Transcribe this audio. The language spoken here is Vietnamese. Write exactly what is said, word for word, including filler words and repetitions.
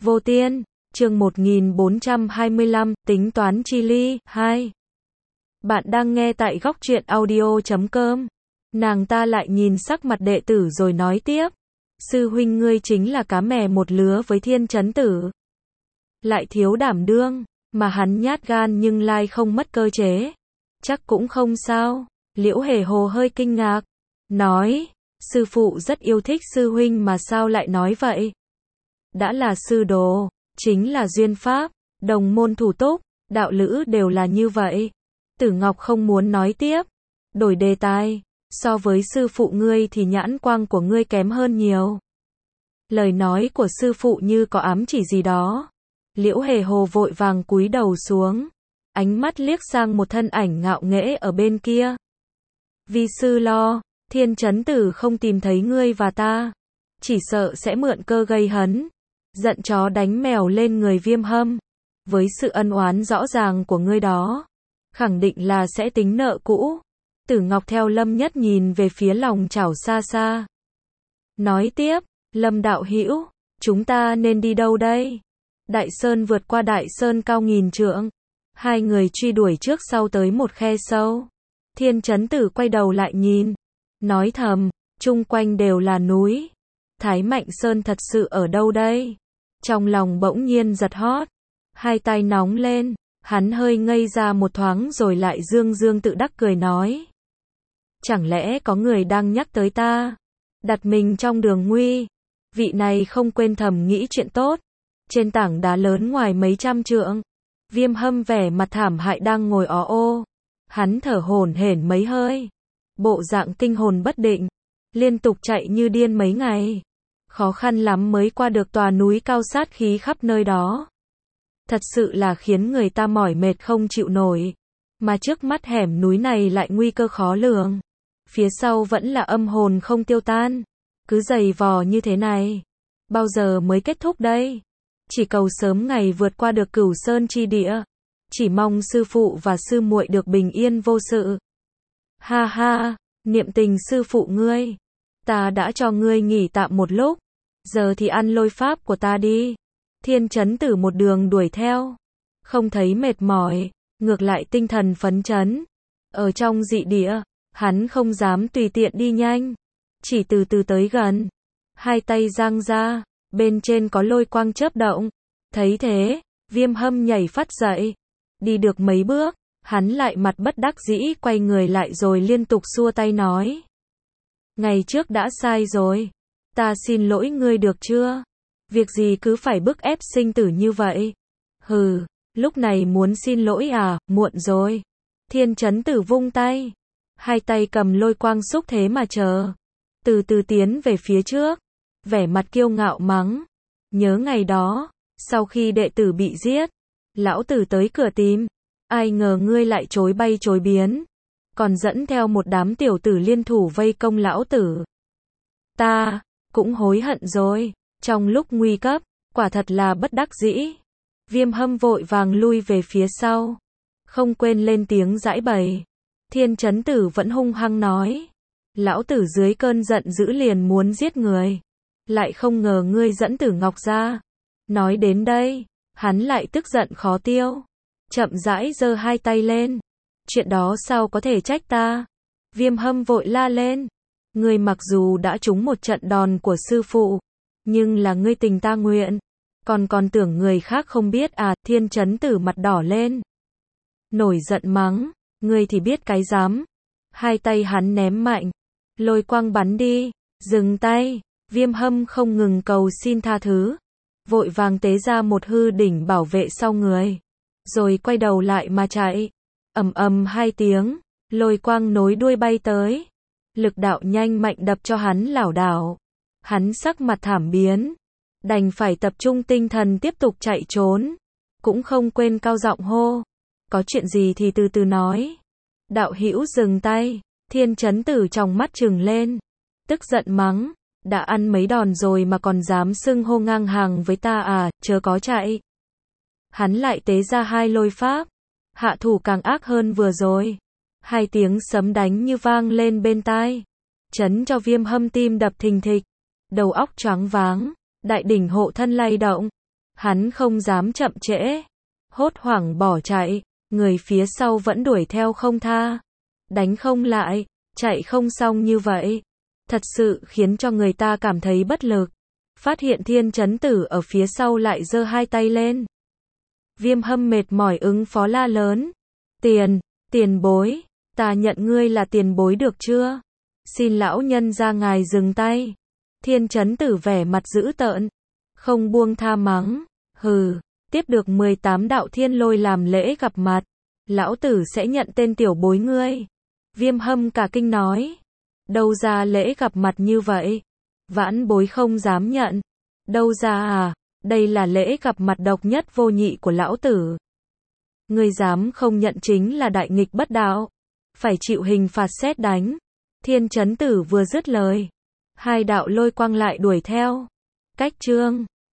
Vô Tiên, chương một nghìn bốn trăm hai mươi lăm, tính toán chi ly, hai. Bạn đang nghe tại góc truyện audio chấm com. Nàng ta lại nhìn sắc mặt đệ tử rồi nói tiếp. Sư huynh ngươi chính là cá mè một lứa với Thiên Chấn Tử. Lại thiếu đảm đương, mà hắn nhát gan nhưng lai không mất cơ chế. Chắc cũng không sao. Liễu Hề Hồ hơi kinh ngạc. Nói, sư phụ rất yêu thích sư huynh mà sao lại nói vậy? Đã là sư đồ, chính là duyên pháp, đồng môn thủ túc, đạo lữ đều là như vậy. Tử Ngọc không muốn nói tiếp, đổi đề tài, so với sư phụ ngươi thì nhãn quang của ngươi kém hơn nhiều. Lời nói của sư phụ như có ám chỉ gì đó. Liễu Hề Hồ vội vàng cúi đầu xuống, ánh mắt liếc sang một thân ảnh ngạo nghễ ở bên kia. Vi sư lo, Thiên Chấn Tử không tìm thấy ngươi và ta, chỉ sợ sẽ mượn cơ gây hấn, giận chó đánh mèo lên người Viêm Hâm. Với sự ân oán rõ ràng của ngươi đó, khẳng định là sẽ tính nợ cũ. Tử Ngọc theo Lâm Nhất nhìn về phía lòng chảo xa xa. Nói tiếp, Lâm đạo hữu, chúng ta nên đi đâu đây? Đại Sơn vượt qua Đại Sơn cao nghìn trượng. Hai người truy đuổi trước sau tới một khe sâu. Thiên Chấn Tử quay đầu lại nhìn, nói thầm, chung quanh đều là núi. Thái Mạnh Sơn thật sự ở đâu đây? Trong lòng bỗng nhiên giật hót, hai tay nóng lên, hắn hơi ngây ra một thoáng rồi lại dương dương tự đắc cười nói. Chẳng lẽ có người đang nhắc tới ta? Đặt mình trong đường nguy, vị này không quên thầm nghĩ chuyện tốt. Trên tảng đá lớn ngoài mấy trăm trượng, Viêm Hâm vẻ mặt thảm hại đang ngồi ó ô. Hắn thở hổn hển mấy hơi, bộ dạng tinh hồn bất định, liên tục chạy như điên mấy ngày. Khó khăn lắm mới qua được tòa núi cao sát khí khắp nơi đó. Thật sự là khiến người ta mỏi mệt không chịu nổi. Mà trước mắt hẻm núi này lại nguy cơ khó lường. Phía sau vẫn là âm hồn không tiêu tan. Cứ giày vò như thế này, bao giờ mới kết thúc đây? Chỉ cầu sớm ngày vượt qua được Cửu Sơn chi địa. Chỉ mong sư phụ và sư muội được bình yên vô sự. Ha ha, niệm tình sư phụ ngươi. Ta đã cho ngươi nghỉ tạm một lúc. Giờ thì ăn lôi pháp của ta đi. Thiên Chấn Tử một đường đuổi theo. Không thấy mệt mỏi, ngược lại tinh thần phấn chấn. Ở trong dị địa, hắn không dám tùy tiện đi nhanh. Chỉ từ từ tới gần. Hai tay giang ra, bên trên có lôi quang chớp động. Thấy thế, Viêm Hâm nhảy phát dậy. Đi được mấy bước, hắn lại mặt bất đắc dĩ quay người lại rồi liên tục xua tay nói. Ngày trước đã sai rồi. Ta xin lỗi ngươi được chưa? Việc gì cứ phải bức ép sinh tử như vậy? Hừ, lúc này muốn xin lỗi à, muộn rồi. Thiên Chấn Tử vung tay. Hai tay cầm lôi quang xúc thế mà chờ. Từ từ tiến về phía trước. Vẻ mặt kiêu ngạo mắng. Nhớ ngày đó, sau khi đệ tử bị giết, lão tử tới cửa tìm. Ai ngờ ngươi lại chối bay chối biến. Còn dẫn theo một đám tiểu tử liên thủ vây công lão tử. Ta cũng hối hận rồi. Trong lúc nguy cấp, quả thật là bất đắc dĩ. Viêm Hâm vội vàng lui về phía sau. Không quên lên tiếng giãi bày. Thiên Chấn Tử vẫn hung hăng nói. Lão tử dưới cơn giận dữ liền muốn giết người. Lại không ngờ ngươi dẫn Tử Ngọc ra. Nói đến đây, hắn lại tức giận khó tiêu. Chậm rãi giơ hai tay lên. Chuyện đó sao có thể trách ta? Viêm Hâm vội la lên. Ngươi mặc dù đã trúng một trận đòn của sư phụ, nhưng là ngươi tình ta nguyện. Còn còn tưởng người khác không biết à? Thiên Chấn Tử mặt đỏ lên. Nổi giận mắng. Ngươi thì biết cái dám. Hai tay hắn ném mạnh. Lôi quang bắn đi. Dừng tay. Viêm Hâm không ngừng cầu xin tha thứ. Vội vàng tế ra một hư đỉnh bảo vệ sau người. Rồi quay đầu lại mà chạy. Ầm ầm hai tiếng. Lôi quang nối đuôi bay tới. Lực đạo nhanh mạnh đập cho hắn lảo đảo. Hắn sắc mặt thảm biến. Đành phải tập trung tinh thần tiếp tục chạy trốn. Cũng không quên cao giọng hô. Có chuyện gì thì từ từ nói. Đạo hữu dừng tay. Thiên Chấn Tử trong mắt trừng lên. Tức giận mắng. Đã ăn mấy đòn rồi mà còn dám xưng hô ngang hàng với ta à, chớ có chạy. Hắn lại tế ra hai lôi pháp. Hạ thủ càng ác hơn vừa rồi. Hai tiếng sấm đánh như vang lên bên tai. Chấn cho Viêm Hâm tim đập thình thịch. Đầu óc choáng váng. Đại đỉnh hộ thân lay động. Hắn không dám chậm trễ, hốt hoảng bỏ chạy, người phía sau vẫn đuổi theo không tha. Đánh không lại, chạy không xong như vậy. Thật sự khiến cho người ta cảm thấy bất lực. Phát hiện Thiên Chấn Tử ở phía sau lại giơ hai tay lên. Viêm Hâm mệt mỏi ứng phó la lớn. Tiền, tiền bối, ta nhận ngươi là tiền bối được chưa? Xin lão nhân ra ngài dừng tay. Thiên Chấn Tử vẻ mặt dữ tợn, không buông tha mắng. Hừ, tiếp được mười tám đạo thiên lôi làm lễ gặp mặt. Lão tử sẽ nhận tên tiểu bối ngươi. Viêm Hâm cả kinh nói. Đâu ra lễ gặp mặt như vậy? Vãn bối không dám nhận. Đâu ra à? Đây là lễ gặp mặt độc nhất vô nhị của lão tử. Ngươi dám không nhận chính là đại nghịch bất đạo. Phải chịu hình phạt sét đánh. Thiên Chấn Tử vừa dứt lời, hai đạo lôi quang lại đuổi theo. Cách chương